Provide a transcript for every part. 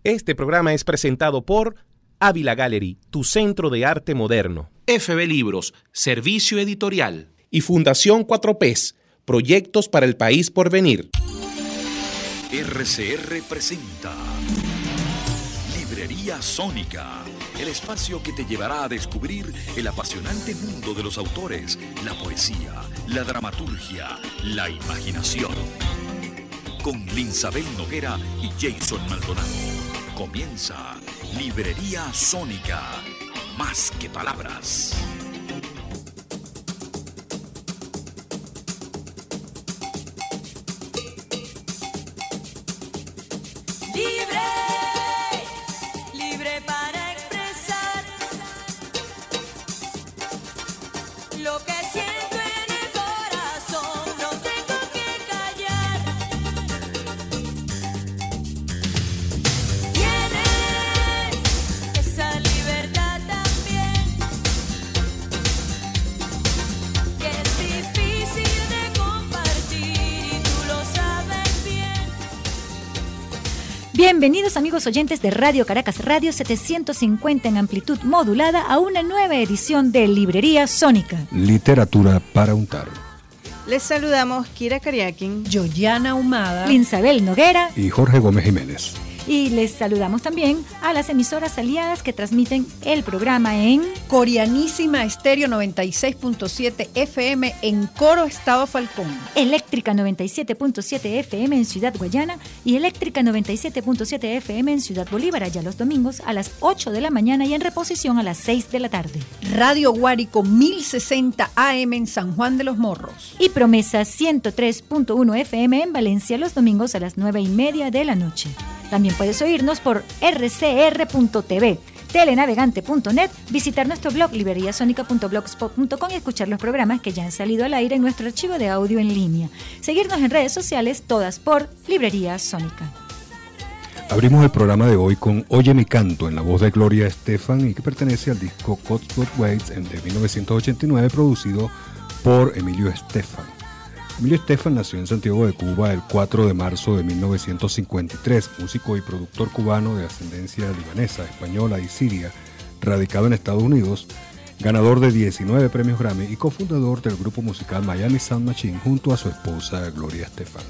Este programa es presentado por Ávila Gallery, tu centro de arte moderno. FB Libros, servicio editorial. Y Fundación 4Ps, proyectos para el país por venir. RCR presenta Librería Sónica, el espacio que te llevará a descubrir el apasionante mundo de los autores, la poesía, la dramaturgia, la imaginación. Con Linsabel Noguera y Jason Maldonado. Comienza Librería Sónica, más que palabras. Libre para expresar lo que siento en el corazón, no tengo que callar. Tienes esa libertad también, que es difícil de compartir y tú lo sabes bien. Bienvenidos amigos oyentes de Radio Caracas Radio 750 en amplitud modulada a una nueva edición de Librería Sónica. Literatura para untar. Les saludamos Kira Kariakin, Yoyana Humada, Linsabel Noguera Y Jorge Gómez Jiménez. y les saludamos también a las emisoras aliadas que transmiten el programa en Coreanísima Estéreo 96.7 FM en Coro, Estado Falcón. Eléctrica 97.7 FM en Ciudad Guayana y Eléctrica 97.7 FM en Ciudad Bolívar, allá los domingos a las 8 de la mañana y en reposición a las 6 de la tarde. Radio Guárico 1060 AM en San Juan de los Morros. Y Promesa 103.1 FM en Valencia los domingos a las 9:30 de la noche. También puedes oírnos por rcr.tv, telenavegante.net, visitar nuestro blog libreriasonica.blogspot.com y escuchar los programas que ya han salido al aire en nuestro archivo de audio en línea. Seguirnos en redes sociales, todas por Librería Sónica. Abrimos el programa de hoy con Oye mi canto en la voz de Gloria Estefan y que pertenece al disco Cotswold Waits de 1989 producido por Emilio Estefan. Emilio Estefan nació en Santiago de Cuba el 4 de marzo de 1953, músico y productor cubano de ascendencia libanesa, española y siria, radicado en Estados Unidos, ganador de 19 premios Grammy y cofundador del grupo musical Miami Sound Machine junto a su esposa Gloria Estefan.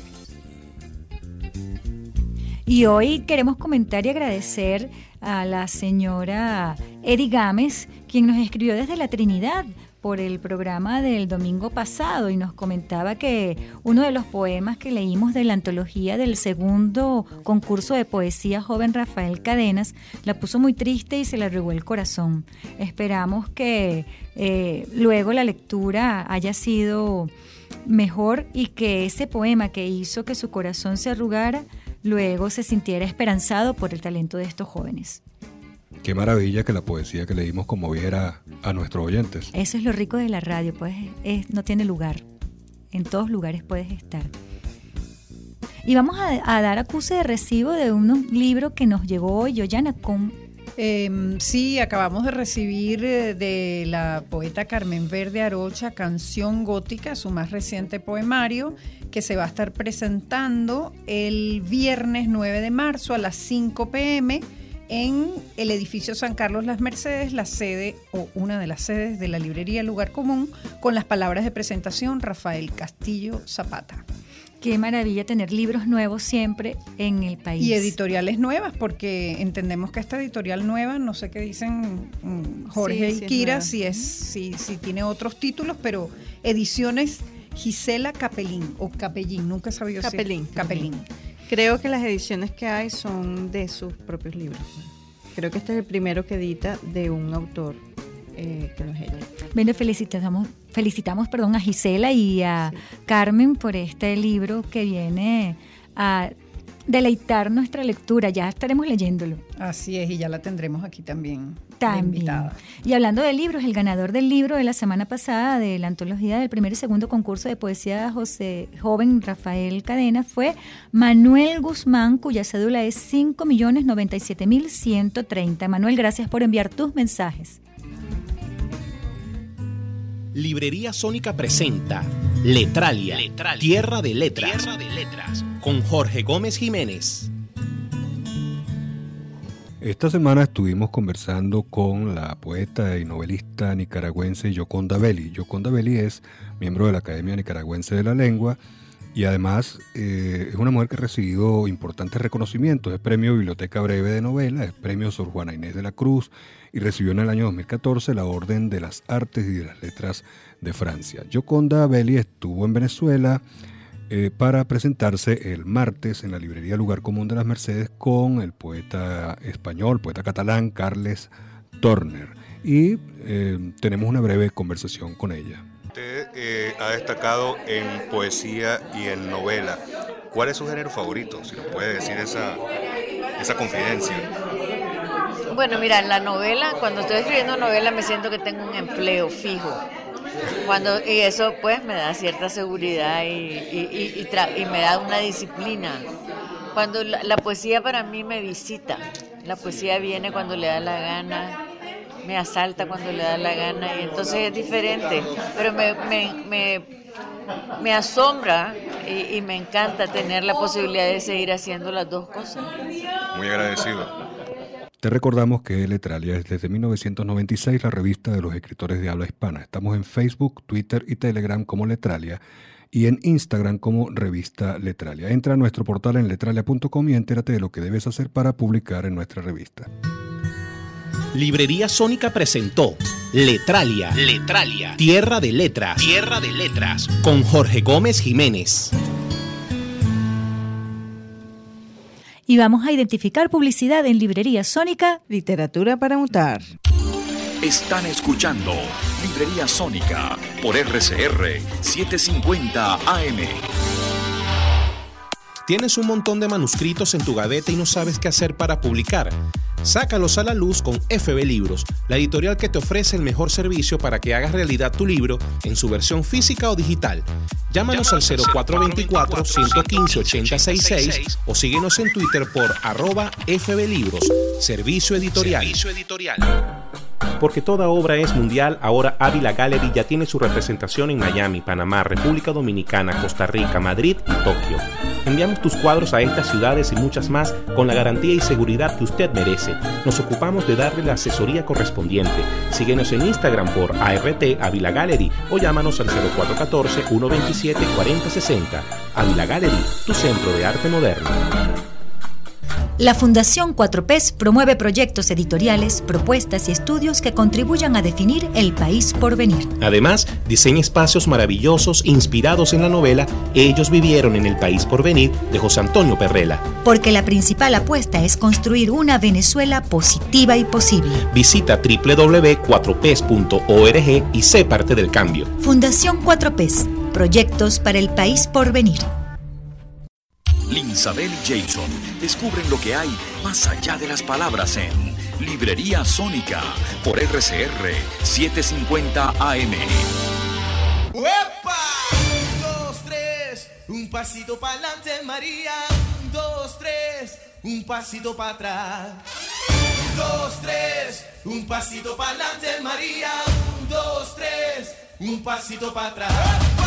Y hoy queremos comentar y agradecer a la señora Edi Gámez, quien nos escribió desde la Trinidad por el programa del domingo pasado y nos comentaba que uno de los poemas que leímos de la antología del segundo concurso de poesía joven Rafael Cadenas la puso muy triste y se le arrugó el corazón. Esperamos que luego la lectura haya sido mejor y que ese poema que hizo que su corazón se arrugara luego se sintiera esperanzado por el talento de estos jóvenes. Qué maravilla que la poesía que leímos conmoviera a nuestros oyentes. Eso es lo rico de la radio, pues no tiene lugar. En todos lugares puedes estar. Y vamos a dar acuse de recibo de unos libros que nos llegó hoy, Yoyana, con... Sí, acabamos de recibir de la poeta Carmen Verde Arocha, Canción Gótica, su más reciente poemario, que se va a estar presentando el viernes 9 de marzo a las 5 p.m., en el edificio San Carlos Las Mercedes, la sede o una de las sedes de la librería Lugar Común, con las palabras de presentación Rafael Castillo Zapata. Qué maravilla tener libros nuevos siempre en el país. Y editoriales nuevas, porque entendemos que esta editorial nueva, no sé qué dicen Jorge y Kira, si tiene otros títulos, pero ediciones Gisela Capellín o Capellín, nunca he sabido Capellín. si Capellín. Creo que las ediciones que hay son de sus propios libros. Creo que este es el primero que edita de un autor que no es ella. Bueno, felicitamos a Gisela y a Carmen por este libro que viene a deleitar nuestra lectura. Ya estaremos leyéndolo. Así es, y ya la tendremos aquí también. Invitada. Y hablando de libros, el ganador del libro de la semana pasada de la antología del primer y segundo concurso de poesía joven Rafael Cadenas fue Manuel Guzmán, cuya cédula es 5.097.130. Manuel, gracias por enviar tus mensajes. Librería Sónica presenta Letralia, Tierra de Letras, con Jorge Gómez Jiménez. Esta semana estuvimos conversando con la poeta y novelista nicaragüense Yoconda Belli. Yoconda Belli es miembro de la Academia Nicaragüense de la Lengua y además es una mujer que ha recibido importantes reconocimientos. Es premio Biblioteca Breve de Novela, es premio Sor Juana Inés de la Cruz y recibió en el año 2014 la Orden de las Artes y de las Letras de Francia. Yoconda Belli estuvo en Venezuela para presentarse el martes en la librería Lugar Común de las Mercedes con el poeta español, poeta catalán Carles Torner. Y tenemos una breve conversación con ella. Usted ha destacado en poesía y en novela. ¿Cuál es su género favorito? Si nos puede decir esa confidencia. Bueno, mira, en la novela, cuando estoy escribiendo novela me siento que tengo un empleo fijo. Y eso pues me da cierta seguridad y me da una disciplina. Cuando la poesía para mí me visita, la poesía viene cuando le da la gana, me asalta cuando le da la gana y entonces es diferente, pero me asombra y me encanta tener la posibilidad de seguir haciendo las dos cosas. Muy agradecido. Te recordamos que Letralia es desde 1996 la revista de los escritores de habla hispana. Estamos en Facebook, Twitter y Telegram como Letralia y en Instagram como Revista Letralia. Entra a nuestro portal en letralia.com y entérate de lo que debes hacer para publicar en nuestra revista. Librería Sónica presentó Letralia, Tierra de Letras, con Jorge Gómez Jiménez. Y vamos a identificar publicidad en Librería Sónica. Literatura para untar. Están escuchando Librería Sónica por RCR 750 AM. ¿Tienes un montón de manuscritos en tu gaveta y no sabes qué hacer para publicar? Sácalos a la luz con FB Libros, la editorial que te ofrece el mejor servicio para que hagas realidad tu libro en su versión física o digital. Llámanos al 0424-115-8066 o síguenos en Twitter por @FBLibros, Servicio Editorial. Porque toda obra es mundial, ahora Ávila Gallery ya tiene su representación en Miami, Panamá, República Dominicana, Costa Rica, Madrid y Tokio. Enviamos tus cuadros a estas ciudades y muchas más con la garantía y seguridad que usted merece. Nos ocupamos de darle la asesoría correspondiente. Síguenos en Instagram por ART Ávila Gallery o llámanos al 0414-127-4060. Ávila Gallery, tu centro de arte moderno. La Fundación 4Ps promueve proyectos editoriales, propuestas y estudios que contribuyan a definir el país por venir. Además, diseña espacios maravillosos inspirados en la novela Ellos vivieron en el país por venir de José Antonio Perrella. Porque la principal apuesta es construir una Venezuela positiva y posible. Visita www.4ps.org y sé parte del cambio. Fundación 4Ps, proyectos para el país por venir. Linsabel y Jason descubren lo que hay más allá de las palabras en Librería Sónica por RCR 750 AM. ¡Uepa! 1, 2, 3, un pasito para adelante, María. 1, 2, 3, un pasito para atrás. 1, 2, 3, un pasito para adelante, María. 1, 2, 3, un pasito para atrás. ¡Uepa!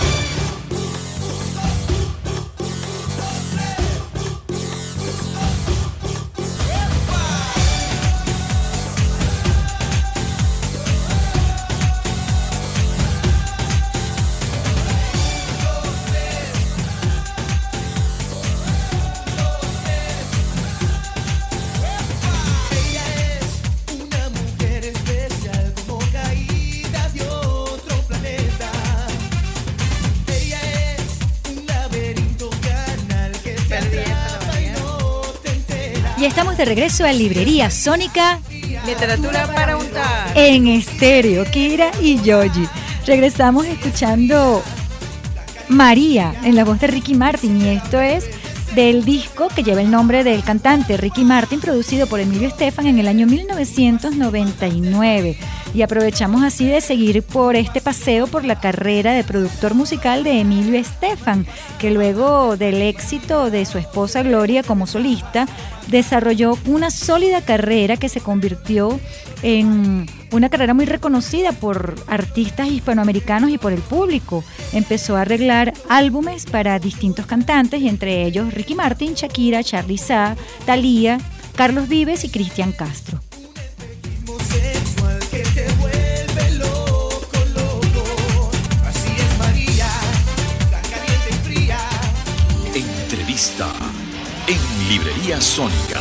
Y estamos de regreso a Librería Sónica. Literatura para untar. En estéreo, Kira y Yoyi. Regresamos escuchando María en la voz de Ricky Martin. Y esto es del disco que lleva el nombre del cantante Ricky Martin, producido por Emilio Estefan en el año 1999. Y aprovechamos así de seguir por este paseo por la carrera de productor musical de Emilio Estefan, que luego del éxito de su esposa Gloria como solista, desarrolló una sólida carrera que se convirtió en una carrera muy reconocida por artistas hispanoamericanos y por el público. Empezó a arreglar álbumes para distintos cantantes, y entre ellos Ricky Martin, Shakira, Charly Sa, Thalía Carlos Vives y Cristian Castro. Sexual que te vuelve loco, loco. Así es María, tan caliente y fría. Entrevista en Librería Sónica.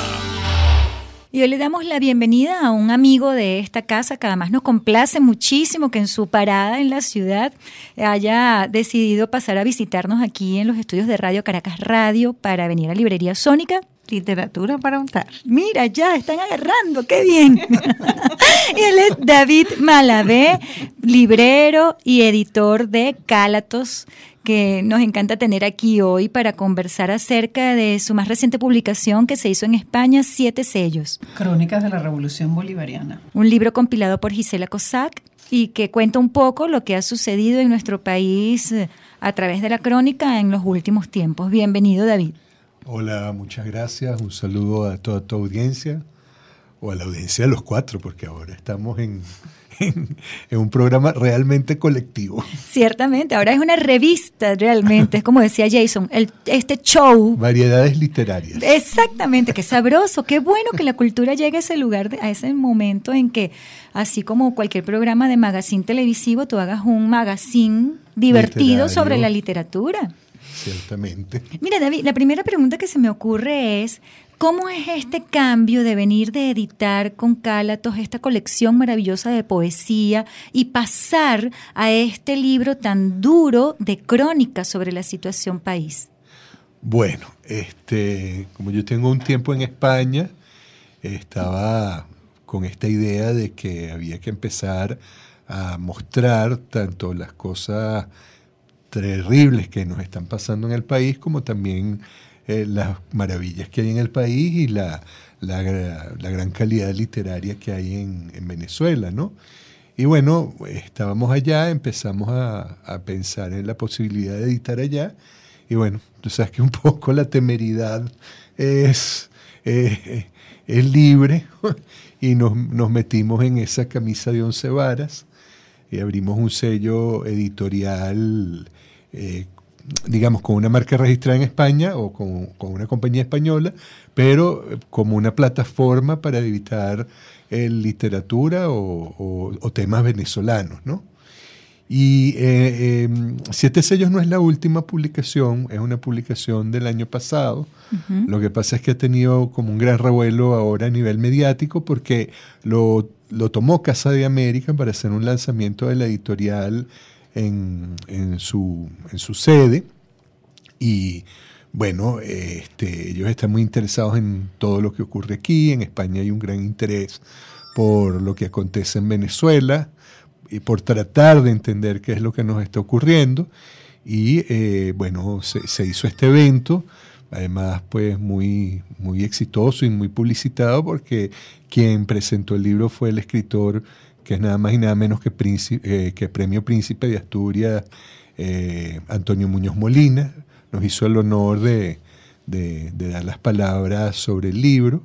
Y hoy le damos la bienvenida a un amigo de esta casa que además nos complace muchísimo que en su parada en la ciudad haya decidido pasar a visitarnos aquí en los estudios de Radio Caracas Radio para venir a Librería Sónica. Literatura para untar. Mira, ya están agarrando, qué bien. Y él es David Malavé, librero y editor de Cálatos, que nos encanta tener aquí hoy para conversar acerca de su más reciente publicación que se hizo en España, 7 sellos. Crónicas de la Revolución Bolivariana. Un libro compilado por Gisela Cossack y que cuenta un poco lo que ha sucedido en nuestro país a través de la crónica en los últimos tiempos. Bienvenido, David. Hola, muchas gracias. Un saludo a toda tu audiencia, o a la audiencia de los 4, porque ahora estamos en un programa realmente colectivo. Ciertamente, ahora es una revista realmente, es como decía Jason, este show. Variedades literarias. Exactamente, qué sabroso, qué bueno que la cultura llegue a ese lugar, a ese momento en que, así como cualquier programa de magazine televisivo, tú hagas un magazine divertido Literario. sobre la literatura. Ciertamente. Mira, David, la primera pregunta que se me ocurre es, ¿cómo es este cambio de venir de editar con Cálatos esta colección maravillosa de poesía y pasar a este libro tan duro de crónicas sobre la situación país? Bueno, como yo tengo un tiempo en España, estaba con esta idea de que había que empezar a mostrar tanto las cosas terribles que nos están pasando en el país, como también las maravillas que hay en el país y la gran calidad literaria que hay en Venezuela, ¿no? Y bueno, estábamos allá, empezamos a pensar en la posibilidad de editar allá, y bueno, tú sabes que un poco la temeridad es libre, y nos metimos en esa camisa de 11 varas, y abrimos un sello editorial, digamos, con una marca registrada en España o con una compañía española, pero como una plataforma para editar literatura o temas venezolanos, ¿no? Y 7 sellos no es la última publicación, es una publicación del año pasado. Uh-huh. Lo que pasa es que ha tenido como un gran revuelo ahora a nivel mediático porque lo tomó Casa de América para hacer un lanzamiento de la editorial en su sede, y bueno, ellos están muy interesados en todo lo que ocurre aquí. En España hay un gran interés por lo que acontece en Venezuela y por tratar de entender qué es lo que nos está ocurriendo, y bueno, se hizo este evento, además pues muy, muy exitoso y muy publicitado, porque quien presentó el libro fue el escritor que es nada más y nada menos que Premio Príncipe de Asturias, Antonio Muñoz Molina. Nos hizo el honor de dar las palabras sobre el libro,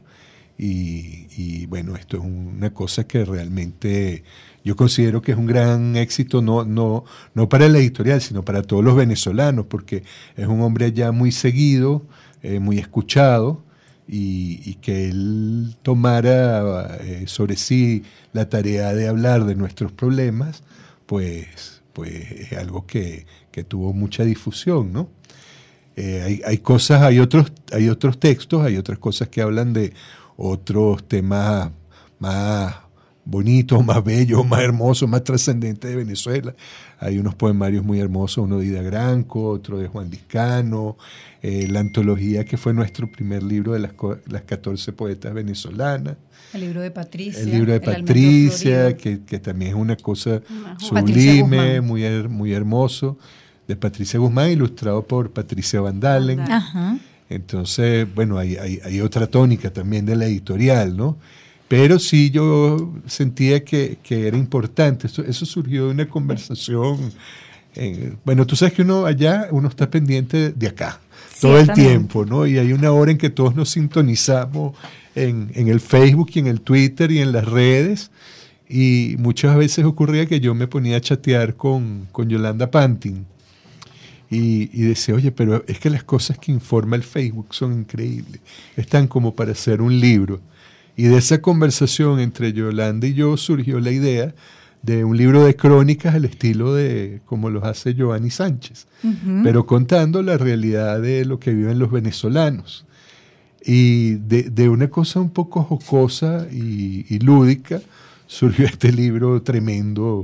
y bueno, esto es una cosa que realmente yo considero que es un gran éxito, no para la editorial, sino para todos los venezolanos, porque es un hombre allá muy seguido, muy escuchado, y que él tomara sobre sí la tarea de hablar de nuestros problemas, pues es algo que tuvo mucha difusión, ¿no? Hay cosas, hay otros textos, hay otras cosas que hablan de otros temas más bonitos, más bellos, más hermosos, más trascendentes de Venezuela. Hay unos poemarios muy hermosos, uno de Ida Granco, otro de Juan Liscano, la antología que fue nuestro primer libro de las 14 poetas venezolanas. El libro de Patricia. El libro de Patricia, que también es una cosa sublime, muy hermoso, de Patricia Guzmán, ilustrado por Patricia Van Dalen. Ajá. Entonces, bueno, hay otra tónica también de la editorial, ¿no? Pero sí yo sentía que era importante. Eso surgió de una conversación. Bueno, tú sabes que uno está pendiente de acá todo el tiempo, ¿no? Y hay una hora en que todos nos sintonizamos en el Facebook y en el Twitter y en las redes. Y muchas veces ocurría que yo me ponía a chatear con Yolanda Pantin. y decía, oye, pero es que las cosas que informa el Facebook son increíbles, están como para hacer un libro. Y de esa conversación entre Yolanda y yo surgió la idea de un libro de crónicas al estilo de como los hace Giovanni Sánchez, pero contando la realidad de lo que viven los venezolanos. Y de una cosa un poco jocosa y lúdica surgió este libro tremendo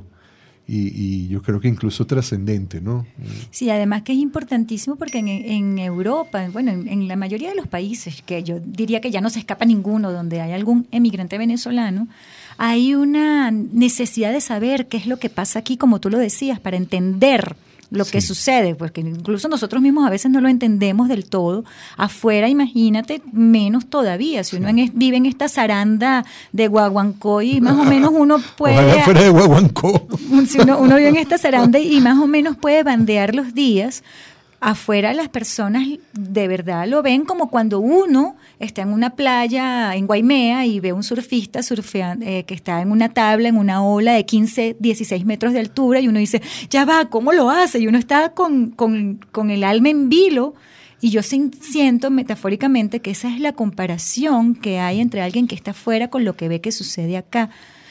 y yo creo que incluso trascendente, ¿no? Sí, además que es importantísimo porque en Europa, bueno, en la mayoría de los países, que yo diría que ya no se escapa ninguno donde hay algún emigrante venezolano, hay una necesidad de saber qué es lo que pasa aquí, como tú lo decías, para entender lo que sucede, porque incluso nosotros mismos a veces no lo entendemos del todo. Afuera, imagínate, menos todavía. Si uno vive en esta zaranda de Guaguancó y más o menos uno puede... Ojalá fuera de Guaguancó. Si uno vive en esta zaranda y más o menos puede bandear los días, afuera las personas de verdad lo ven como cuando uno está en una playa en Guaimea y ve a un surfista que está en una tabla, en una ola de 15, 16 metros de altura y uno dice, ya va, ¿cómo lo hace? Y uno está con el alma en vilo y yo siento metafóricamente que esa es la comparación que hay entre alguien que está afuera con lo que ve que sucede acá.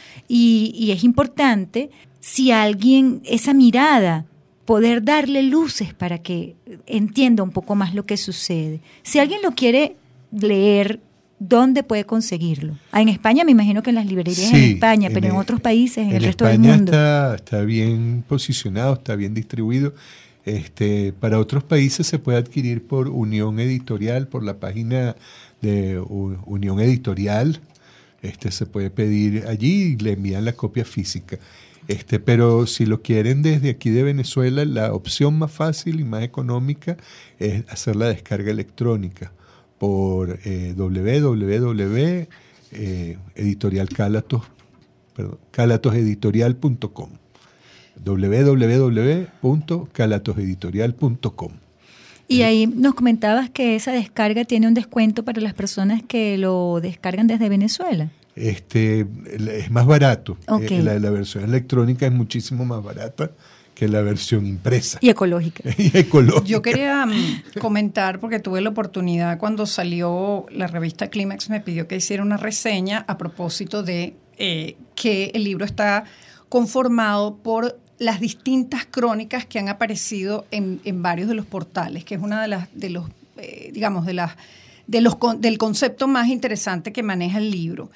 Y es importante si alguien, esa mirada, poder darle luces para que entienda un poco más lo que sucede. Si alguien lo quiere leer, ¿dónde puede conseguirlo? En España me imagino que en las librerías en España, pero en otros países, en el resto del mundo. Está bien posicionado, está bien distribuido. Para otros países se puede adquirir por Unión Editorial, por la página de Unión Editorial. Se puede pedir allí y le envían la copia física. Pero si lo quieren desde aquí de Venezuela, la opción más fácil y más económica es hacer la descarga electrónica por calatoseditorial.com www.calatoseditorial.com. Y ahí nos comentabas que esa descarga tiene un descuento para las personas que lo descargan desde Venezuela. Es más barato. Okay. La versión electrónica es muchísimo más barata que la versión impresa. Y ecológica. Yo quería comentar, porque tuve la oportunidad cuando salió la revista Clímax, me pidió que hiciera una reseña a propósito de que el libro está conformado por las distintas crónicas que han aparecido en varios de los portales, que es una del concepto más interesante que maneja el libro.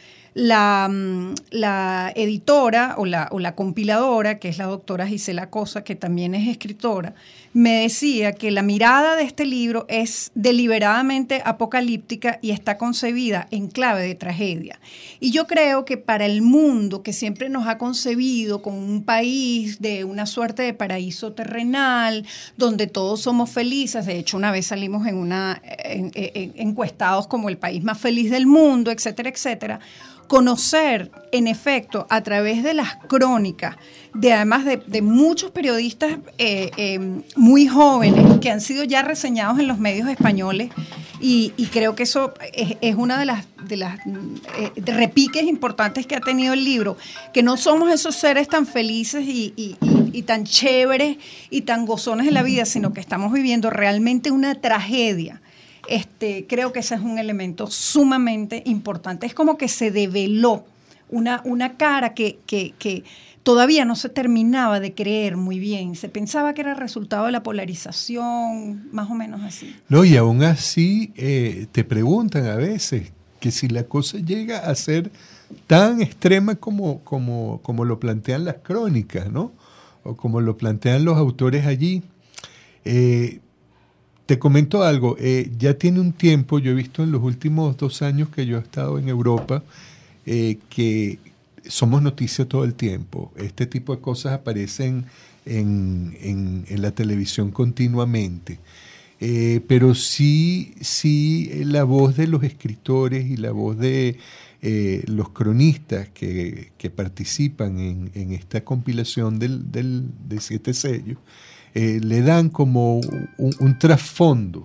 La editora o la compiladora, que es la doctora Gisela Cosa, que también es escritora, me decía que la mirada de este libro es deliberadamente apocalíptica y está concebida en clave de tragedia. Y yo creo que para el mundo, que siempre nos ha concebido como un país de una suerte de paraíso terrenal, donde todos somos felices, de hecho una vez salimos encuestados como el país más feliz del mundo, etcétera, etcétera, conocer, en efecto, a través de las crónicas, además de muchos periodistas muy jóvenes que han sido ya reseñados en los medios españoles, y creo que eso es una de las repiques importantes que ha tenido el libro, que no somos esos seres tan felices y tan chéveres y tan gozones de la vida, sino que estamos viviendo realmente una tragedia. Creo que ese es un elemento sumamente importante. Es como que se develó una cara que todavía no se terminaba de creer muy bien. Se pensaba que era resultado de la polarización, más o menos así. No, y aún así te preguntan a veces que si la cosa llega a ser tan extrema como lo plantean las crónicas, ¿no? O como lo plantean los autores allí. Te comento algo, ya tiene un tiempo, yo he visto en los últimos 2 años que yo he estado en Europa, que somos noticia todo el tiempo. Este tipo de cosas aparecen en la televisión continuamente. Pero sí la voz de los escritores y la voz de los cronistas que participan en esta compilación de 7 sellos, le dan como un trasfondo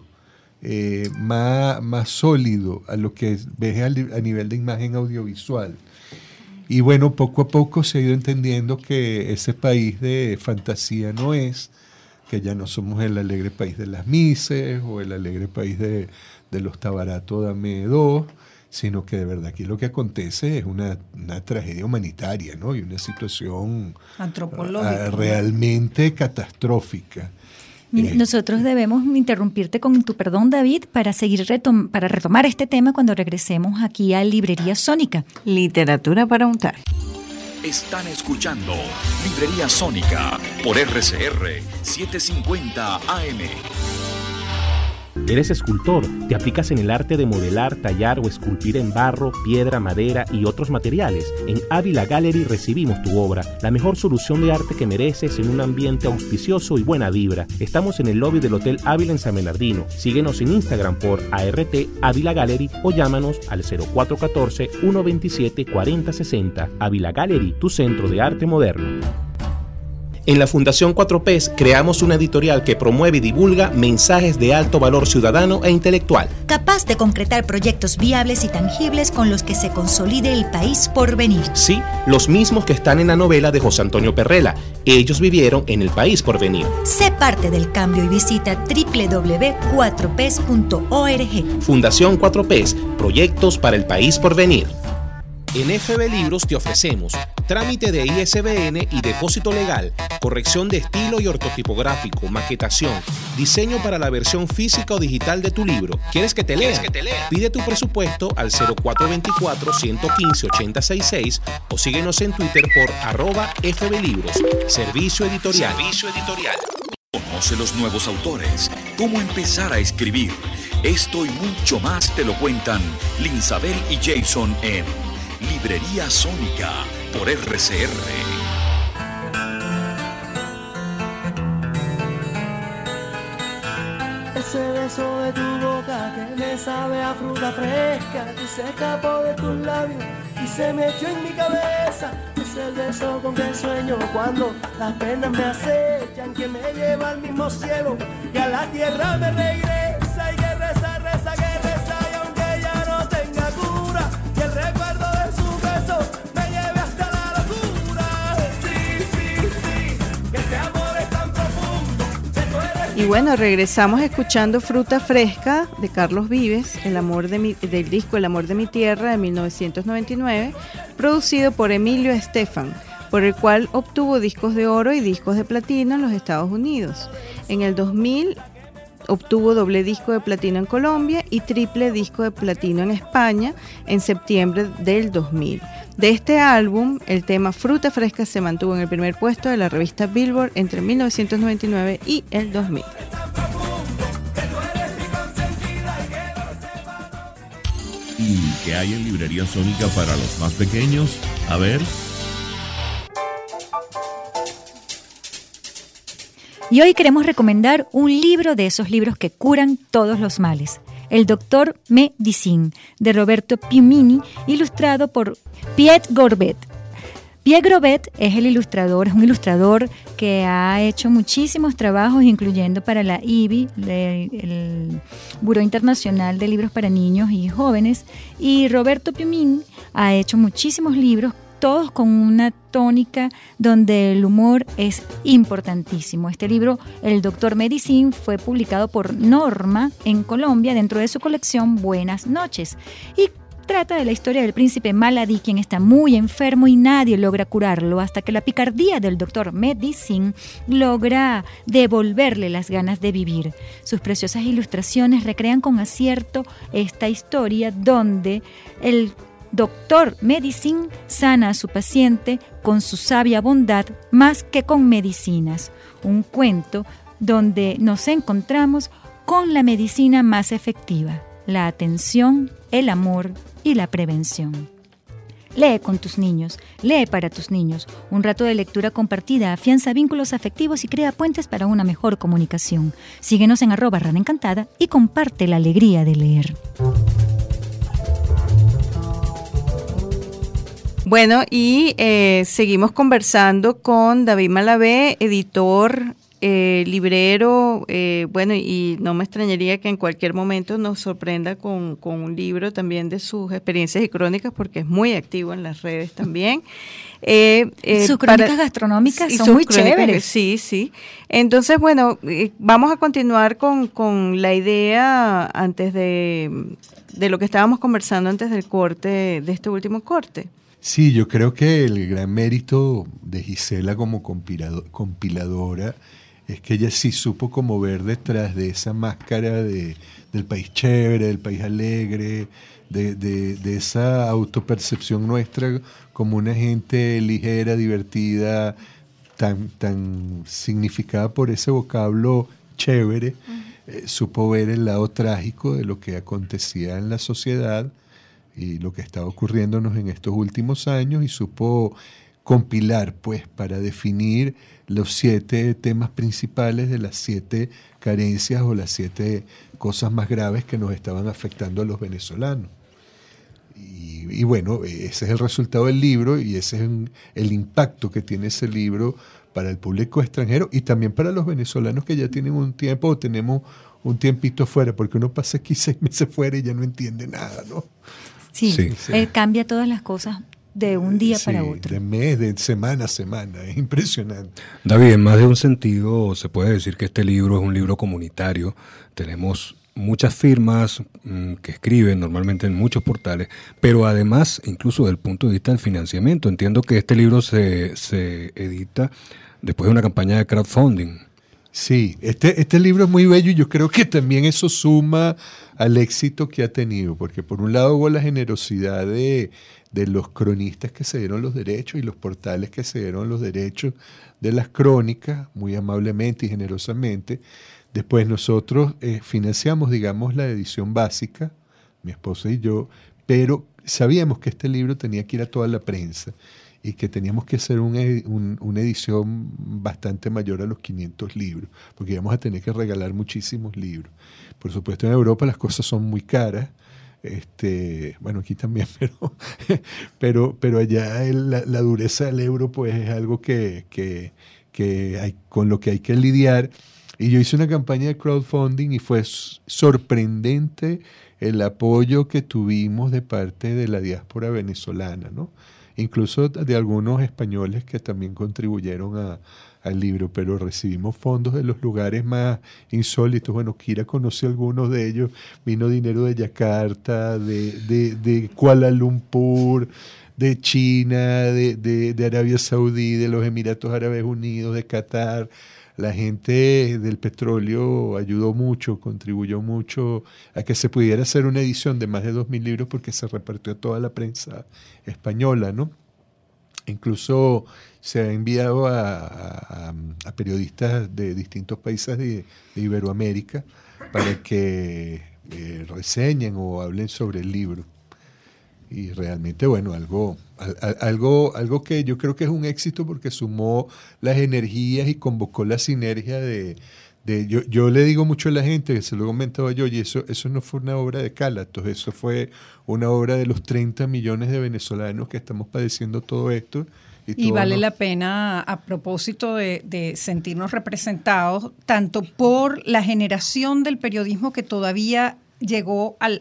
más sólido a lo que ves a nivel de imagen audiovisual. Y bueno, poco a poco se ha ido entendiendo que ese país de fantasía no es, que ya no somos el alegre país de las mises o el alegre país de los tabarato dame dos, sino que de verdad aquí lo que acontece es una tragedia humanitaria, ¿no? Y una situación antropológica realmente catastrófica. Nosotros debemos interrumpirte con tu perdón, David, para seguir para retomar este tema cuando regresemos aquí a Librería Sónica. Literatura para untar. Están escuchando Librería Sónica por RCR 750 AM. ¿Eres escultor? ¿Te aplicas en el arte de modelar, tallar o esculpir en barro, piedra, madera y otros materiales? En Ávila Gallery recibimos tu obra, la mejor solución de arte que mereces en un ambiente auspicioso y buena vibra. Estamos en el lobby del Hotel Ávila en San Bernardino. Síguenos en Instagram por ART Ávila Gallery o llámanos al 0414-127-4060. Ávila Gallery, tu centro de arte moderno. En la Fundación 4Ps creamos una editorial que promueve y divulga mensajes de alto valor ciudadano e intelectual. Capaz de concretar proyectos viables y tangibles con los que se consolide el país por venir. Sí, los mismos que están en la novela de José Antonio Perrella. Ellos vivieron en el país por venir. Sé parte del cambio y visita www.4ps.org. Fundación 4Ps, proyectos para el país por venir. En FB Libros te ofrecemos trámite de ISBN y depósito legal, corrección de estilo y ortotipográfico, maquetación, diseño para la versión física o digital de tu libro. ¿Quieres que te lea? Pide tu presupuesto al 0424-115-8066 o síguenos en Twitter por @FBLibros. Servicio editorial. Conoce los nuevos autores, cómo empezar a escribir. Esto y mucho más te lo cuentan Linsabel y Jason en Librería Sónica por RCR. Ese beso de tu boca que me sabe a fruta fresca, que se escapó de tus labios y se me echó en mi cabeza. Es el beso con que sueño cuando las penas me acechan, que me lleva al mismo cielo y a la tierra me regresa. Y que reza, reza, que reza, y aunque ya no tenga cura, y el recuerdo de su beso me lleve hasta la locura. Sí, sí, sí, que este amor es tan profundo, que tú eres. Y bueno, regresamos escuchando Fruta Fresca de Carlos Vives, del disco El amor de mi tierra de 1999, producido por Emilio Estefan, por el cual obtuvo discos de oro y discos de platino en los Estados Unidos. En el 2000 obtuvo doble disco de platino en Colombia y triple disco de platino en España en septiembre del 2000. De este álbum, el tema Fruta Fresca se mantuvo en el primer puesto de la revista Billboard entre 1999 y el 2000. ¿Y qué hay en Librería Sónica para los más pequeños? A ver. Y hoy queremos recomendar un libro de esos libros que curan todos los males. El Doctor Medicine, de Roberto Piumini, ilustrado por Piet Gorbet. Piet Gorbet es un ilustrador que ha hecho muchísimos trabajos, incluyendo para la IBI, el Buró Internacional de Libros para Niños y Jóvenes, y Roberto Piumini ha hecho muchísimos libros, todos con una tónica donde el humor es importantísimo. Este libro, El Doctor Medicine, fue publicado por Norma en Colombia dentro de su colección Buenas Noches y trata de la historia del príncipe Maladí, quien está muy enfermo y nadie logra curarlo hasta que la picardía del Doctor Medicine logra devolverle las ganas de vivir. Sus preciosas ilustraciones recrean con acierto esta historia donde el Doctor Medicine sana a su paciente con su sabia bondad más que con medicinas. Un cuento donde nos encontramos con la medicina más efectiva, la atención, el amor y la prevención. Lee con tus niños, lee para tus niños. Un rato de lectura compartida afianza vínculos afectivos y crea puentes para una mejor comunicación. Síguenos en @RanaEncantada y comparte la alegría de leer. Bueno, y seguimos conversando con David Malavé, editor librero, bueno, y no me extrañaría que en cualquier momento nos sorprenda con un libro también de sus experiencias y crónicas, porque es muy activo en las redes también. Sus crónicas gastronómicas son muy chéveres. Sí, sí. Entonces, bueno, vamos a continuar con la idea antes de lo que estábamos conversando antes del corte, de este último corte. Sí, yo creo que el gran mérito de Gisela como compiladora es que ella sí supo como ver detrás de esa máscara del país chévere, del país alegre, de esa autopercepción nuestra como una gente ligera, divertida, tan significada por ese vocablo chévere. Supo ver el lado trágico de lo que acontecía en la sociedad y lo que estaba ocurriéndonos en estos últimos años, y supo compilar, pues, para definir los 7 temas principales de las 7 carencias o las 7 cosas más graves que nos estaban afectando a los venezolanos. Y bueno, ese es el resultado del libro, y ese es el impacto que tiene ese libro para el público extranjero y también para los venezolanos que ya tienen un tiempo o tenemos un tiempito fuera, porque uno pasa aquí 6 meses fuera y ya no entiende nada, ¿no? Sí, él cambia todas las cosas de un día para otro. De mes, de semana a semana, es impresionante. David, en más de un sentido se puede decir que este libro es un libro comunitario. Tenemos muchas firmas que escriben normalmente en muchos portales, pero además, incluso desde el punto de vista del financiamiento, entiendo que este libro se edita después de una campaña de crowdfunding. Sí, este libro es muy bello y yo creo que también eso suma al éxito que ha tenido, porque por un lado hubo la generosidad de los cronistas que se dieron los derechos y los portales que se dieron los derechos de las crónicas, muy amablemente y generosamente. Después nosotros financiamos, digamos, la edición básica, mi esposa y yo, pero sabíamos que este libro tenía que ir a toda la prensa y que teníamos que hacer una edición bastante mayor a los 500 libros, porque íbamos a tener que regalar muchísimos libros. Por supuesto, en Europa las cosas son muy caras, bueno, aquí también, pero allá la dureza del euro pues es algo que con lo que hay que lidiar. Y yo hice una campaña de crowdfunding y fue sorprendente el apoyo que tuvimos de parte de la diáspora venezolana, ¿no? Incluso de algunos españoles que también contribuyeron al libro, pero recibimos fondos de los lugares más insólitos. Bueno, Kira conoció algunos de ellos, vino dinero de Yakarta, de Kuala Lumpur, de China, de Arabia Saudí, de los Emiratos Árabes Unidos, de Qatar. La gente del petróleo ayudó mucho, contribuyó mucho a que se pudiera hacer una edición de más de 2.000 libros porque se repartió a toda la prensa española, ¿no? Incluso se ha enviado a periodistas de distintos países de Iberoamérica para que reseñen o hablen sobre el libro. Y realmente, bueno, algo que yo creo que es un éxito porque sumó las energías y convocó la sinergia yo le digo mucho a la gente, que se lo comentaba yo, y eso no fue una obra de Cálatos, eso fue una obra de los 30 millones de venezolanos que estamos padeciendo todo esto. Y vale la pena, a propósito de sentirnos representados, tanto por la generación del periodismo que todavía llegó a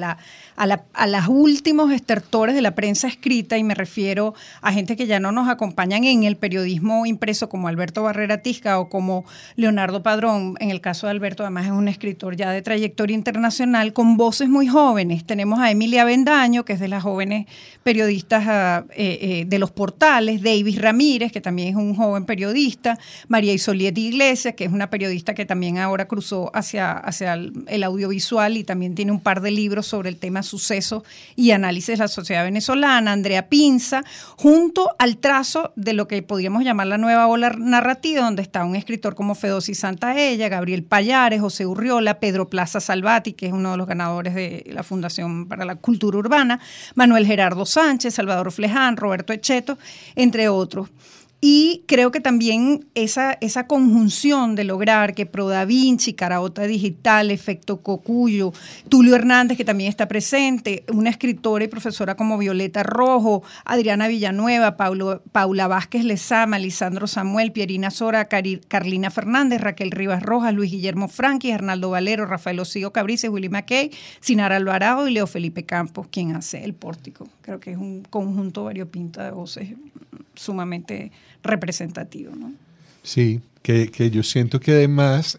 los últimos estertores de la prensa escrita, y me refiero a gente que ya no nos acompañan en el periodismo impreso, como Alberto Barrera Tisca o como Leonardo Padrón. En el caso de Alberto, además, es un escritor ya de trayectoria internacional con voces muy jóvenes. Tenemos a Emilia Bendaño, que es de las jóvenes periodistas de los portales, Davis Ramírez, que también es un joven periodista, María Isoliet Iglesias, que es una periodista que también ahora cruzó hacia el audiovisual y también tiene un par de libros sobre el tema suceso y análisis de la sociedad venezolana, Andrea Pinza, junto al trazo de lo que podríamos llamar la nueva ola narrativa, donde está un escritor como Fedosi Santaella, Gabriel Payares, José Urriola, Pedro Plaza Salvati, que es uno de los ganadores de la Fundación para la Cultura Urbana, Manuel Gerardo Sánchez, Salvador Fleján, Roberto Echeto, entre otros. Y creo que también esa conjunción de lograr que Pro Da Vinci, Caraota Digital, Efecto Cocuyo, Tulio Hernández, que también está presente, una escritora y profesora como Violeta Rojo, Adriana Villanueva, Paula Vázquez Lezama, Lisandro Samuel, Pierina Sora, Carlina Fernández, Raquel Rivas Rojas, Luis Guillermo Franqui, Arnaldo Valero, Rafael Ocio Cabrices, Willy McKay, Sinara Alvarado y Leo Felipe Campos, quien hace El Pórtico. Creo que es un conjunto variopinto de voces sumamente representativo, ¿no? Sí, que yo siento que además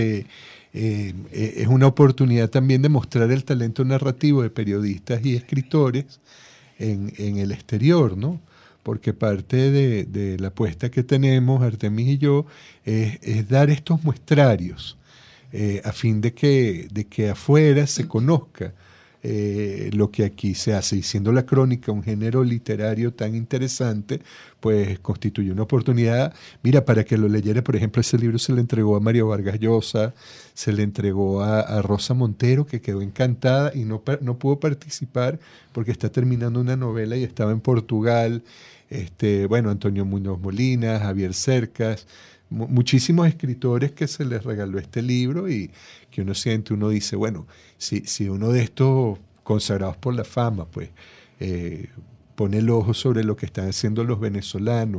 es una oportunidad también de mostrar el talento narrativo de periodistas y escritores en el exterior, ¿no? Porque parte de la apuesta que tenemos, Artemis y yo, es dar estos muestrarios a fin de que afuera se conozca lo que aquí se hace. Y siendo la crónica un género literario tan interesante, pues constituye una oportunidad. Mira, para que lo leyera, por ejemplo, ese libro se le entregó a Mario Vargas Llosa, se le entregó a Rosa Montero, que quedó encantada y no pudo participar porque está terminando una novela y estaba en Portugal. Bueno, Antonio Muñoz Molina, Javier Cercas, muchísimos escritores que se les regaló este libro y que uno dice, bueno, si uno de estos consagrados por la fama, pues pone el ojo sobre lo que están haciendo los venezolanos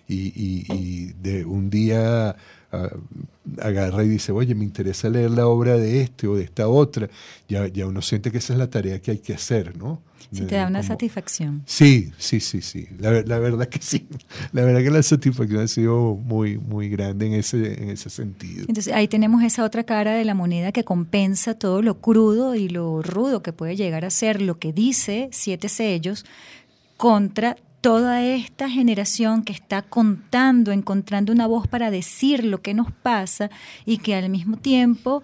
y de un día agarra y dice, oye, me interesa leer la obra de este o de esta otra, ya uno siente que esa es la tarea que hay que hacer, ¿no? Sí, te da una satisfacción. Sí. La verdad que sí. La verdad que la satisfacción ha sido muy, muy grande en ese sentido. Entonces ahí tenemos esa otra cara de la moneda que compensa todo lo crudo y lo rudo que puede llegar a ser lo que dice 7 sellos contra toda esta generación que está encontrando una voz para decir lo que nos pasa y que al mismo tiempo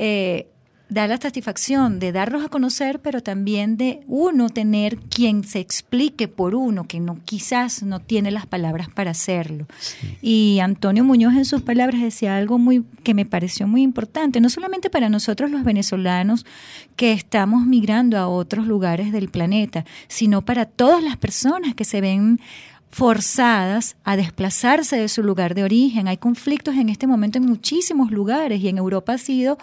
da la satisfacción de darlos a conocer, pero también de uno tener quien se explique por uno, que quizás no tiene las palabras para hacerlo. Sí. Y Antonio Muñoz en sus palabras decía algo que me pareció muy importante, no solamente para nosotros los venezolanos que estamos migrando a otros lugares del planeta, sino para todas las personas que se ven forzadas a desplazarse de su lugar de origen. Hay conflictos en este momento en muchísimos lugares y en Europa ha sido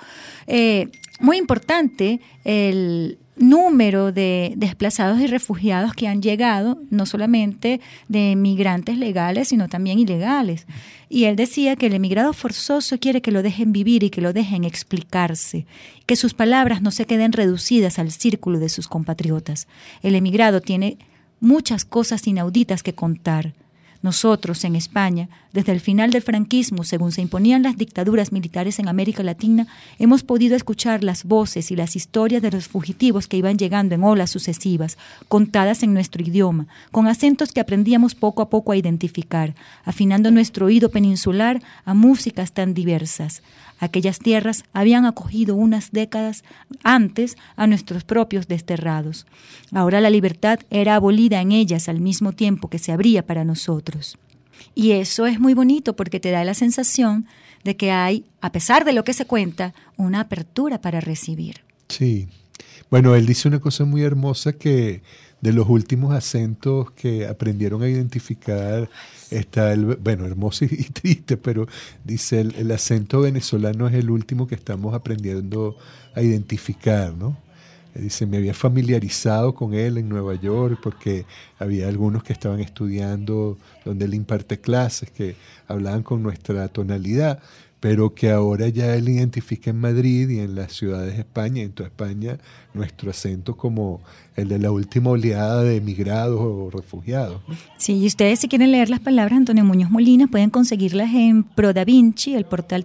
muy importante el número de desplazados y refugiados que han llegado, no solamente de migrantes legales, sino también ilegales. Y él decía que el emigrado forzoso quiere que lo dejen vivir y que lo dejen explicarse, que sus palabras no se queden reducidas al círculo de sus compatriotas. El emigrado tiene muchas cosas inauditas que contar. Nosotros, en España, desde el final del franquismo, según se imponían las dictaduras militares en América Latina, hemos podido escuchar las voces y las historias de los fugitivos que iban llegando en olas sucesivas, contadas en nuestro idioma, con acentos que aprendíamos poco a poco a identificar, afinando nuestro oído peninsular a músicas tan diversas. Aquellas tierras habían acogido unas décadas antes a nuestros propios desterrados. Ahora la libertad era abolida en ellas al mismo tiempo que se abría para nosotros. Y eso es muy bonito porque te da la sensación de que hay, a pesar de lo que se cuenta, una apertura para recibir. Sí. Bueno, él dice una cosa muy hermosa que de los últimos acentos que aprendieron a identificar está hermoso y triste, pero dice el acento venezolano es el último que estamos aprendiendo a identificar, ¿no? Dice, me había familiarizado con él en Nueva York porque había algunos que estaban estudiando donde él imparte clases que hablaban con nuestra tonalidad, pero que ahora ya él identifica en Madrid y en las ciudades de España, en toda España, nuestro acento como el de la última oleada de emigrados o refugiados. Sí, y ustedes si quieren leer las palabras de Antonio Muñoz Molina pueden conseguirlas en Pro Da Vinci, el portal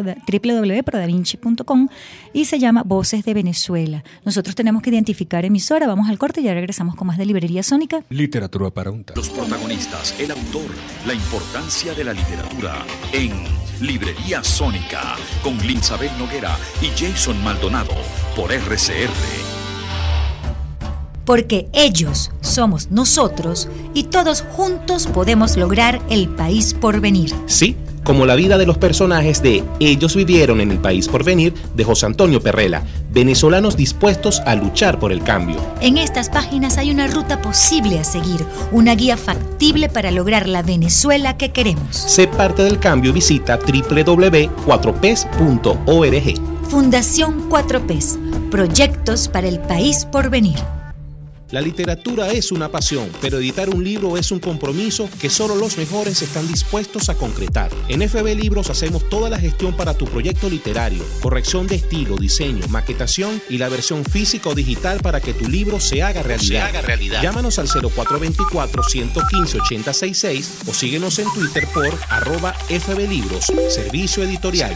www.prodavinci.com, y se llama Voces de Venezuela. Nosotros tenemos que identificar emisora, vamos al corte y ya regresamos con más de Librería Sónica. Literatura para un tarde. Los protagonistas, el autor, la importancia de la literatura en Librería Sónica con Linsabel Noguera y Jason Maldonado por RCR. Porque ellos somos nosotros y todos juntos podemos lograr el país por venir. Sí, como la vida de los personajes de Ellos vivieron en el país por venir, de José Antonio Perrela, venezolanos dispuestos a luchar por el cambio. En estas páginas hay una ruta posible a seguir, una guía factible para lograr la Venezuela que queremos. Sé parte del cambio y visita www.4pes.org. Fundación 4Ps, proyectos para el país por venir. La literatura es una pasión, pero editar un libro es un compromiso que solo los mejores están dispuestos a concretar. En FB Libros hacemos toda la gestión para tu proyecto literario, corrección de estilo, diseño, maquetación y la versión física o digital para que tu libro se haga realidad. Llámanos al 0424-115-8066 o síguenos en Twitter por @FBLibros, Servicio Editorial.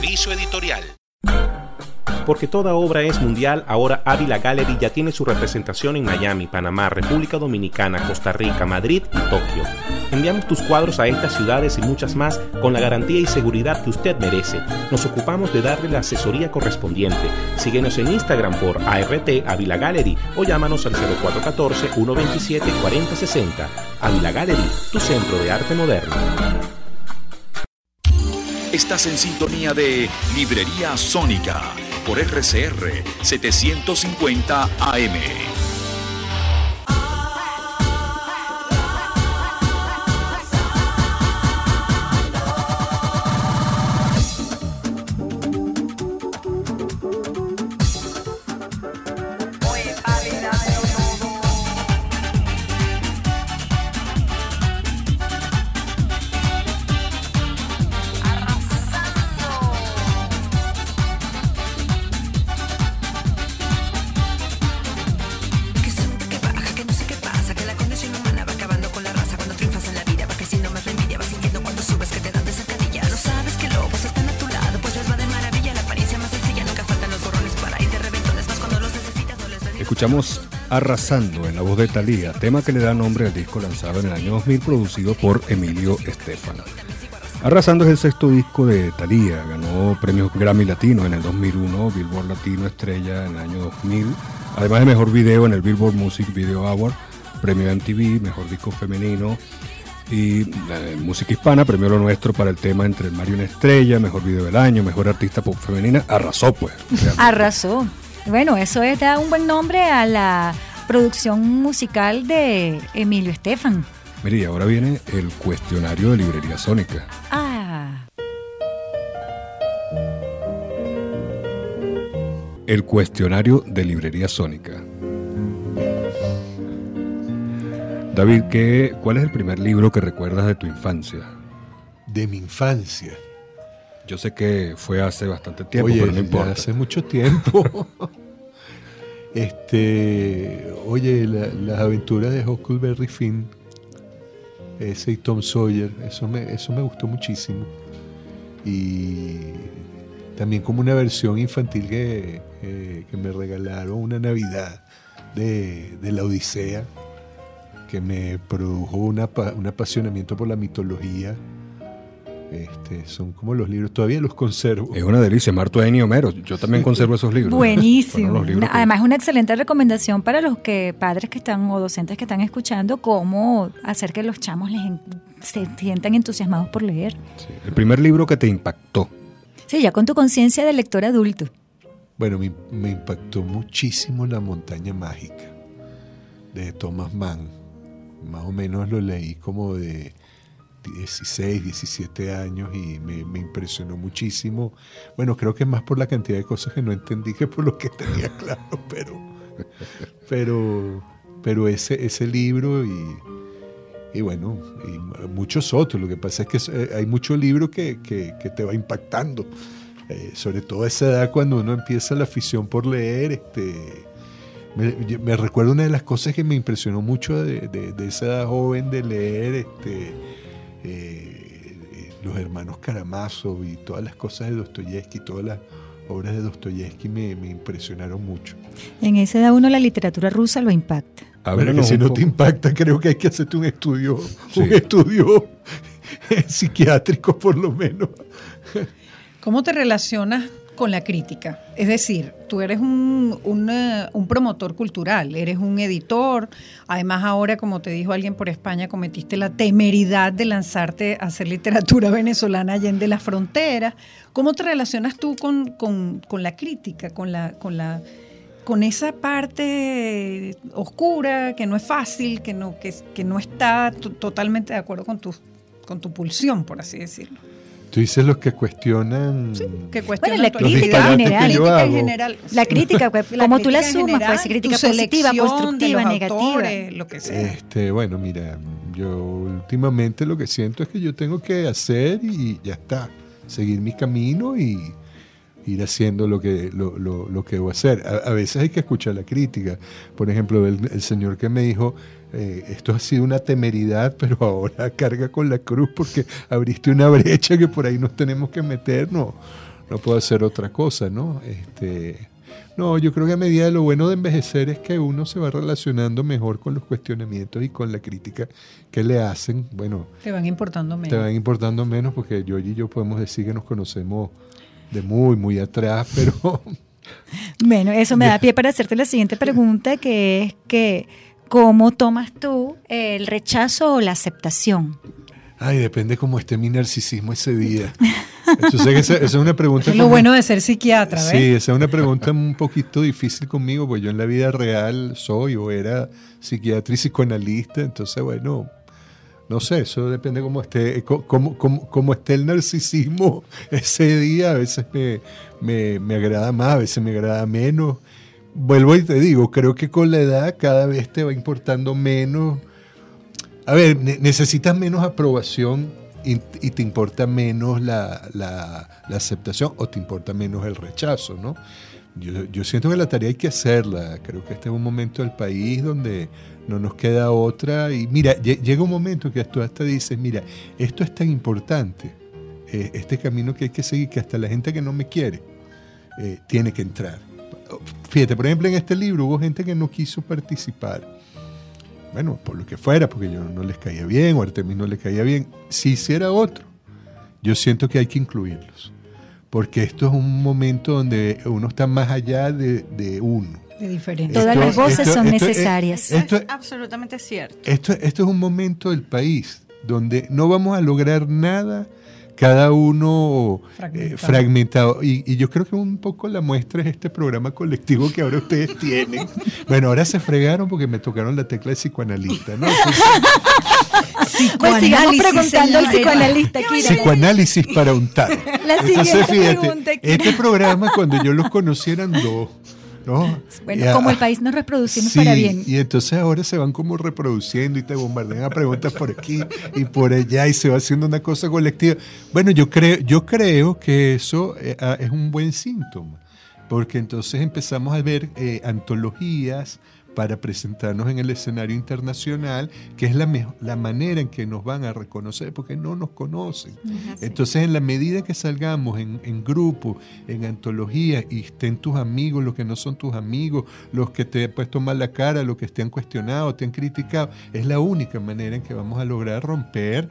Porque toda obra es mundial, ahora Ávila Gallery ya tiene su representación en Miami, Panamá, República Dominicana, Costa Rica, Madrid y Tokio. Enviamos tus cuadros a estas ciudades y muchas más con la garantía y seguridad que usted merece. Nos ocupamos de darle la asesoría correspondiente. Síguenos en Instagram por ART Ávila Gallery o llámanos al 0414-127-4060. Ávila Gallery, tu centro de arte moderno. Estás en sintonía de Librería Sónica por RCR 750 AM. Escuchamos Arrasando en la voz de Thalía, tema que le da nombre al disco lanzado en el año 2000 producido por Emilio Estefan. Arrasando es el sexto disco de Thalía, ganó premios Grammy Latino en el 2001, Billboard Latino Estrella en el año 2000, además de Mejor Video en el Billboard Music Video Award, premio MTV, Mejor Disco Femenino y Música Hispana, premio Lo Nuestro para el tema Entre el Mar y una Estrella, Mejor Video del Año, Mejor Artista Pop Femenina. Arrasó pues. Arrasó. Bueno, eso da un buen nombre a la producción musical de Emilio Estefan. Mire, y ahora viene el cuestionario de Librería Sónica. El cuestionario de Librería Sónica. David, ¿cuál es el primer libro que recuerdas de tu infancia? De mi infancia. Yo sé que fue hace bastante tiempo, oye, pero no importa. Hace mucho tiempo. Las aventuras de Huckleberry Finn, ese y Tom Sawyer, eso me gustó muchísimo. Y también como una versión infantil que me regalaron una Navidad de la Odisea, que me produjo un apasionamiento por la mitología. Son como los libros, todavía los conservo. Es una delicia, Mark Twain y Homero. Yo también conservo esos libros. Buenísimo. Además, es una excelente recomendación para los padres que están o docentes que están escuchando, cómo hacer que los chamos se sientan entusiasmados por leer. Sí. El primer libro que te impactó. Sí, ya con tu conciencia de lector adulto. Bueno, me impactó muchísimo La Montaña Mágica, de Thomas Mann. Más o menos lo leí como de 16, 17 años y me impresionó muchísimo. Bueno, creo que más por la cantidad de cosas que no entendí que por lo que tenía claro, pero ese libro y bueno, y muchos otros. Lo que pasa es que hay muchos libros que te va impactando, sobre todo a esa edad cuando uno empieza la afición por leer. Me recuerdo una de las cosas que me impresionó mucho de esa edad joven de leer los hermanos Karamazov y todas las cosas de Dostoyevsky, todas las obras de Dostoyevsky me impresionaron mucho. En esa edad uno la literatura rusa lo impacta. Pero que si no te impacta, creo que hay que hacerte un estudio psiquiátrico por lo menos. ¿Cómo te relacionas con la crítica? Es decir, tú eres un promotor cultural, eres un editor, además ahora, como te dijo alguien por España, cometiste la temeridad de lanzarte a hacer literatura venezolana allende las fronteras. ¿Cómo te relacionas tú con la crítica, con esa parte oscura, que no es fácil, que no está totalmente de acuerdo con tu pulsión, por así decirlo? Tú dices los que cuestionan... Sí, que cuestionan la tu crítica en general. La crítica, como tú la sumas, puede ser crítica positiva, constructiva, negativa. Autores, lo que sea. Bueno, mira, yo últimamente lo que siento es que yo tengo que hacer y ya está. Seguir mi camino y ir haciendo lo que debo hacer. A veces hay que escuchar la crítica. Por ejemplo, el señor que me dijo, esto ha sido una temeridad, pero ahora carga con la cruz porque abriste una brecha que por ahí nos tenemos que meter, no puedo hacer otra cosa, ¿no? No, yo creo que a medida de lo bueno de envejecer es que uno se va relacionando mejor con los cuestionamientos y con la crítica que le hacen. Bueno, te van importando menos. Te van importando menos porque Yoyi y yo podemos decir que nos conocemos de muy, muy atrás, pero... Bueno, eso me da pie para hacerte la siguiente pregunta, que es que ¿cómo tomas tú el rechazo o la aceptación? Ay, depende cómo esté mi narcisismo ese día. Yo sé que esa es una pregunta... Es lo bueno de ser psiquiatra, ¿ves? Sí, esa es una pregunta un poquito difícil conmigo, porque yo en la vida real soy o era psiquiatra y psicoanalista, entonces, bueno, no sé, eso depende cómo esté el narcisismo ese día. A veces me agrada más, a veces me agrada menos. Vuelvo y te digo, creo que con la edad cada vez te va importando menos. A ver, necesitas menos aprobación y te importa menos la aceptación o te importa menos el rechazo, ¿no? Yo siento que la tarea hay que hacerla. Creo que este es un momento del país donde no nos queda otra. Y mira, llega un momento que tú hasta dices, mira, esto es tan importante, este camino que hay que seguir, que hasta la gente que no me quiere tiene que entrar. Fíjate, por ejemplo, en este libro hubo gente que no quiso participar. Bueno, por lo que fuera, porque yo no les caía bien o a Artemis no les caía bien. Si hiciera otro, yo siento que hay que incluirlos. Porque esto es un momento donde uno está más allá de uno. De diferencia. Todas las voces son necesarias. Esto es absolutamente cierto. Esto es un momento del país donde no vamos a lograr nada, cada uno fragmentado. Y yo creo que un poco la muestra es este programa colectivo que ahora ustedes tienen. Bueno, ahora se fregaron porque me tocaron la tecla de psicoanalista, ¿no? Pues sigamos preguntando al psicoanalista. Psicoanálisis para untar. La siguiente pregunta. Este programa, cuando yo los conocí, eran dos. ¿No? Bueno, como el país nos reproducimos para bien. Y entonces ahora se van como reproduciendo y te bombardean a preguntas por aquí y por allá y se va haciendo una cosa colectiva. Bueno, yo creo que eso es un buen síntoma, porque entonces empezamos a ver antologías para presentarnos en el escenario internacional, que es la manera en que nos van a reconocer, porque no nos conocen. Entonces, en la medida que salgamos en grupo, en antologías, y estén tus amigos, los que no son tus amigos, los que te han puesto mal la cara, los que te han cuestionado, te han criticado, es la única manera en que vamos a lograr romper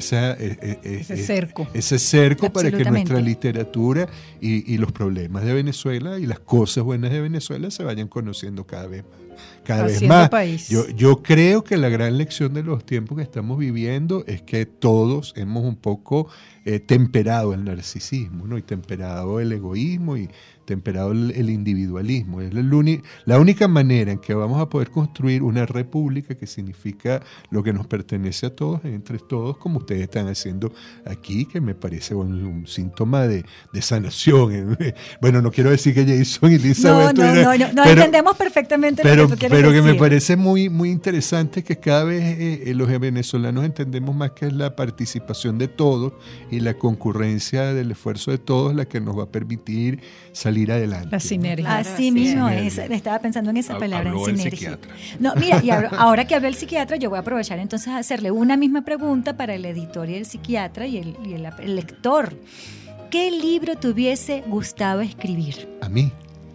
ese cerco para que nuestra literatura y los problemas de Venezuela y las cosas buenas de Venezuela se vayan conociendo cada vez más. Yo creo que la gran lección de los tiempos que estamos viviendo es que todos hemos un poco temperado el narcisismo, ¿no? Y temperado el egoísmo y temperado el individualismo. Es la única manera en que vamos a poder construir una república que significa lo que nos pertenece a todos, entre todos, como ustedes están haciendo aquí, que me parece un síntoma de sanación. Bueno, no quiero decir que Jason y Lisa... No, entendemos perfectamente lo que tú quieres pero decir. Que me parece muy, muy interesante que cada vez los venezolanos entendemos más que es la participación de todos y la concurrencia del esfuerzo de todos la que nos va a permitir salir adelante. La sinergia. Así mismo es. Estaba pensando en esa palabra, en sinergia. No, mira, y ahora que habló el psiquiatra, yo voy a aprovechar entonces a hacerle una misma pregunta para el editor y el psiquiatra y el lector. ¿Qué libro te hubiese gustado escribir? A mí.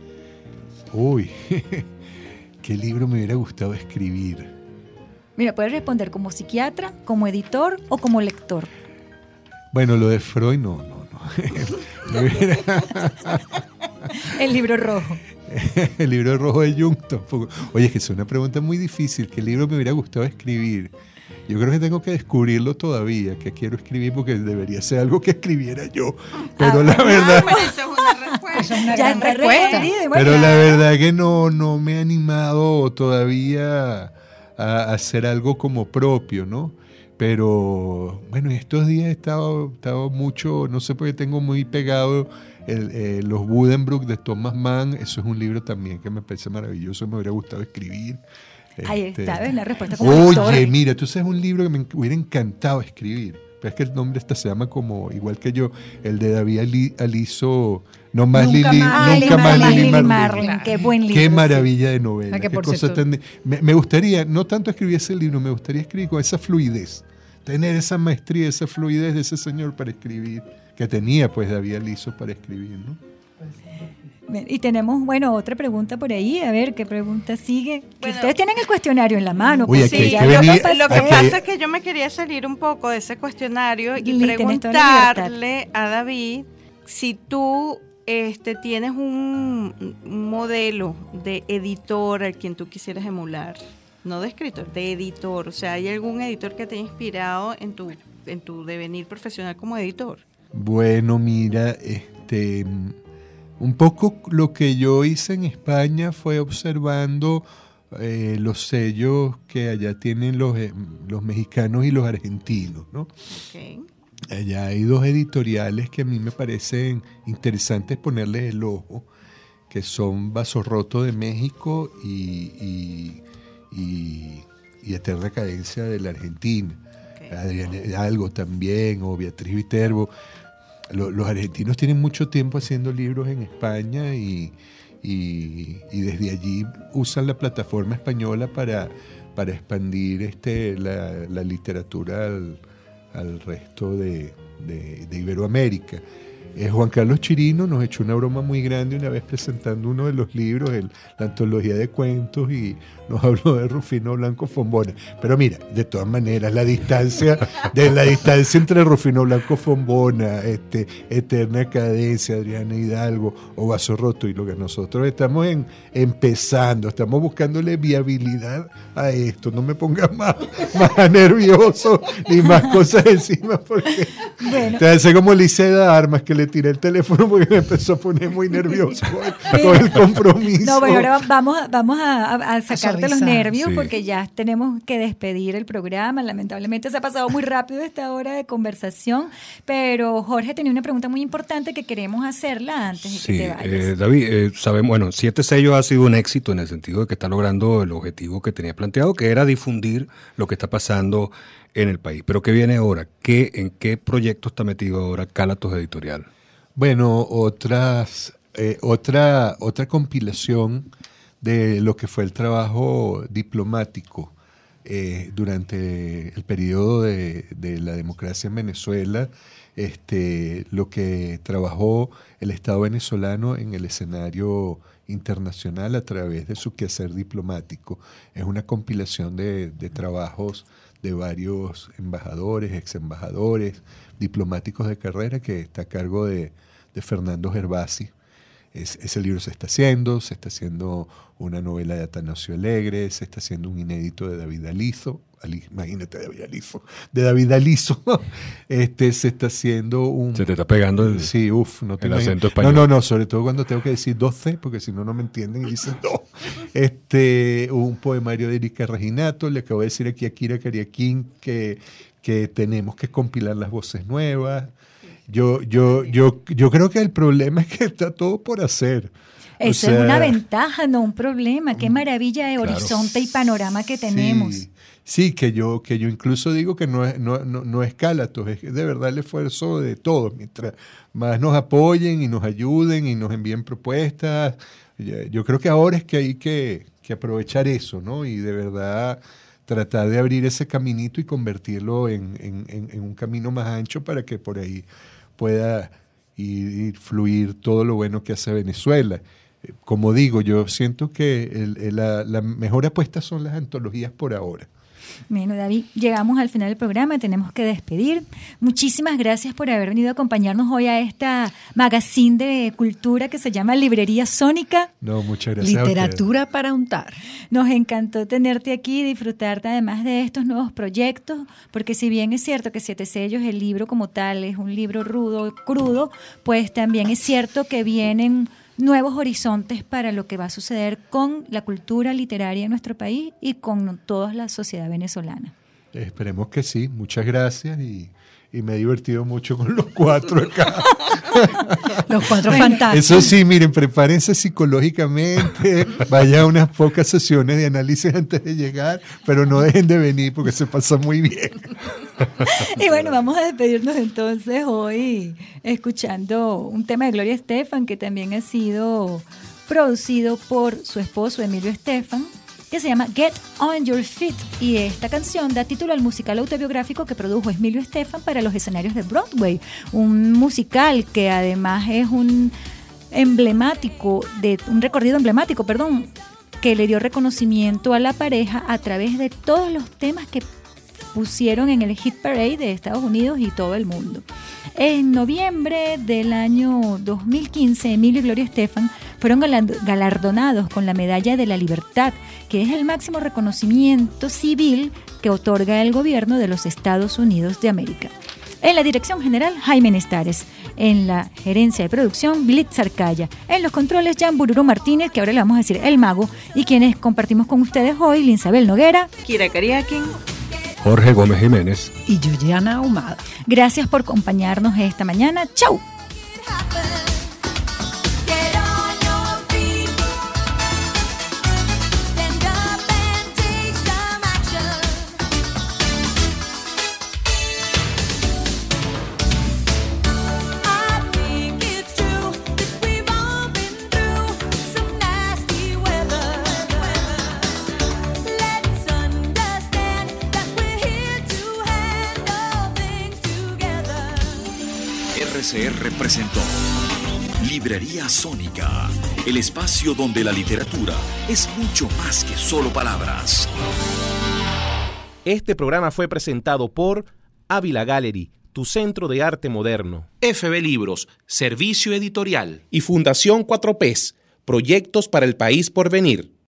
Uy, ¿qué libro me hubiera gustado escribir? Mira, puedes responder como psiquiatra, como editor o como lector. Bueno, lo de Freud no. El libro rojo. El libro rojo de Jung tampoco. Oye, es que es una pregunta muy difícil. ¿Qué libro me hubiera gustado escribir? Yo creo que tengo que descubrirlo todavía, que quiero escribir, porque debería ser algo que escribiera yo. Pero la verdad... Esa es una respuesta. Esa es una gran está respuesta. respondido, bueno, Pero la verdad que no me he animado todavía a hacer algo como propio, ¿no? Pero bueno, estos días he estado mucho, no sé por qué tengo muy pegado los Buddenbrook de Thomas Mann. Eso es un libro también que me parece maravilloso, me hubiera gustado escribir. Ahí está, ¿ves? La respuesta como Oye, lector. mira, tú sabes un libro que me hubiera encantado escribir. Pero es que el nombre se llama como, igual que yo, el de David Aliso, No más Nunca Lili, más nunca más Lili Marlin. Marlin. Qué buen libro. Qué sí. maravilla de novela. Que Qué por cosa cierto- me gustaría, no tanto escribir ese libro, me gustaría escribir con esa fluidez. Tener esa maestría, esa fluidez de ese señor para escribir, que tenía pues David Aliso para escribir, ¿no? Bien, y tenemos, bueno, otra pregunta por ahí. A ver, ¿qué pregunta sigue? Que Bueno. ustedes tienen el cuestionario en la mano. Oye, porque aquí hay ya que yo venir- pasé. Lo que Aquí- pasa es que yo me quería salir un poco de ese cuestionario y Lili, tenés toda la preguntarle a David si tú tienes un modelo de editor al quien tú quisieras emular, no de escritor, de editor. O sea, ¿hay algún editor que te ha inspirado en tu devenir profesional como editor? Bueno, mira, un poco lo que yo hice en España fue observando los sellos que allá tienen los mexicanos y los argentinos, ¿no? Okay. Allá hay dos editoriales que a mí me parecen interesantes ponerles el ojo, que son Vaso Roto de México y Eterna Cadencia de la Argentina. Okay. Adriana Hidalgo también, o Beatriz Viterbo. Los argentinos tienen mucho tiempo haciendo libros en España y desde allí usan la plataforma española para expandir la literatura al resto de Iberoamérica. Juan Carlos Chirino nos echó una broma muy grande una vez presentando uno de los libros, la antología de cuentos, y nos habló de Rufino Blanco Fombona. Pero mira, de todas maneras, la distancia entre Rufino Blanco Fombona, Eterna Cadencia, Adriana Hidalgo o Vaso Roto, y lo que nosotros estamos empezando, estamos buscándole viabilidad a esto. No me pongas más nervioso ni más cosas encima, porque Bueno. te hace como Liceda Armas, que le tiré el teléfono porque me empezó a poner muy nervioso con el compromiso. No, bueno, ahora vamos a sacarte los suavizar. nervios, Sí. porque ya tenemos que despedir el programa. Lamentablemente se ha pasado muy rápido esta hora de conversación, pero Jorge tenía una pregunta muy importante que queremos hacerla antes de Sí, que te vayas. David, sabemos, bueno, 7 sellos ha sido un éxito en el sentido de que está logrando el objetivo que tenía planteado, que era difundir lo que está pasando en el país. Pero ¿qué viene ahora? ¿En qué proyecto está metido ahora Cálatos Editorial? Bueno, otra compilación de lo que fue el trabajo diplomático durante el periodo de la democracia en Venezuela, lo que trabajó el Estado venezolano en el escenario internacional a través de su quehacer diplomático. Es una compilación de trabajos de varios embajadores, ex embajadores, diplomáticos de carrera, que está a cargo de Fernando Gervasi. Ese libro se está haciendo una novela de Atanasio Alegre, se está haciendo un inédito de David Aliso, imagínate de David Aliso, se está haciendo un... Se te está pegando el no te el imaginas. acento español. No, sobre todo cuando tengo que decir 12, porque si no me entienden y dicen no. Un poemario de Erika Reginato, le acabo de decir aquí a Kira Cariaquín que tenemos que compilar las voces nuevas. Yo creo que el problema es que está todo por hacer. Eso es una ventaja, no un problema. Qué maravilla de Claro. horizonte y panorama que tenemos. Sí, que yo incluso digo que no es Cálatos, es de verdad el esfuerzo de todos. Mientras más nos apoyen y nos ayuden y nos envíen propuestas, yo creo que ahora es que hay que aprovechar eso, ¿no? Y de verdad tratar de abrir ese caminito y convertirlo en un camino más ancho para que por ahí pueda ir fluir todo lo bueno que hace Venezuela. Como digo, yo siento que la mejor apuesta son las antologías por ahora. Bueno, David, llegamos al final del programa, tenemos que despedir. Muchísimas gracias por haber venido a acompañarnos hoy a esta magazine de cultura que se llama Librería Sónica. No, muchas gracias. Literatura para untar. Nos encantó tenerte aquí y disfrutarte además de estos nuevos proyectos, porque si bien es cierto que Siete Sellos, el libro como tal, es un libro rudo, crudo, pues también es cierto que vienen nuevos horizontes para lo que va a suceder con la cultura literaria en nuestro país y con toda la sociedad venezolana. Esperemos que sí. Muchas gracias y me he divertido mucho con los 4 acá. Los 4 fantásticos. Eso sí, miren, prepárense psicológicamente, vaya a unas pocas sesiones de análisis antes de llegar, pero no dejen de venir porque se pasa muy bien. Y bueno, vamos a despedirnos entonces hoy escuchando un tema de Gloria Estefan que también ha sido producido por su esposo Emilio Estefan, que se llama Get On Your Feet, y esta canción da título al musical autobiográfico que produjo Emilio Estefan para los escenarios de Broadway, un musical que además es un recorrido emblemático, que le dio reconocimiento a la pareja a través de todos los temas que pusieron en el Hit Parade de Estados Unidos y todo el mundo. En noviembre del año 2015, Emilio y Gloria Estefan fueron galardonados con la Medalla de la Libertad, que es el máximo reconocimiento civil que otorga el gobierno de los Estados Unidos de América. En la dirección general, Jaime Nestares. En la gerencia de producción, Blitz Arcaya. En los controles, Jan Bururu Martínez, que ahora le vamos a decir el mago, y quienes compartimos con ustedes hoy, Linsabel Noguera, Kira Kariakin, Jorge Gómez Jiménez y Yoyana Ahumada. Gracias por acompañarnos esta mañana. ¡Chau! Get on your feet. Stand up and take some action. I think it's true that we've all been through some nasty weather. Let's understand that we're here to handle things together. RCR presentó Librería Sónica, el espacio donde la literatura es mucho más que solo palabras. Este programa fue presentado por Ávila Gallery, tu centro de arte moderno, FB Libros, servicio editorial, y Fundación 4Ps, proyectos para el país por venir.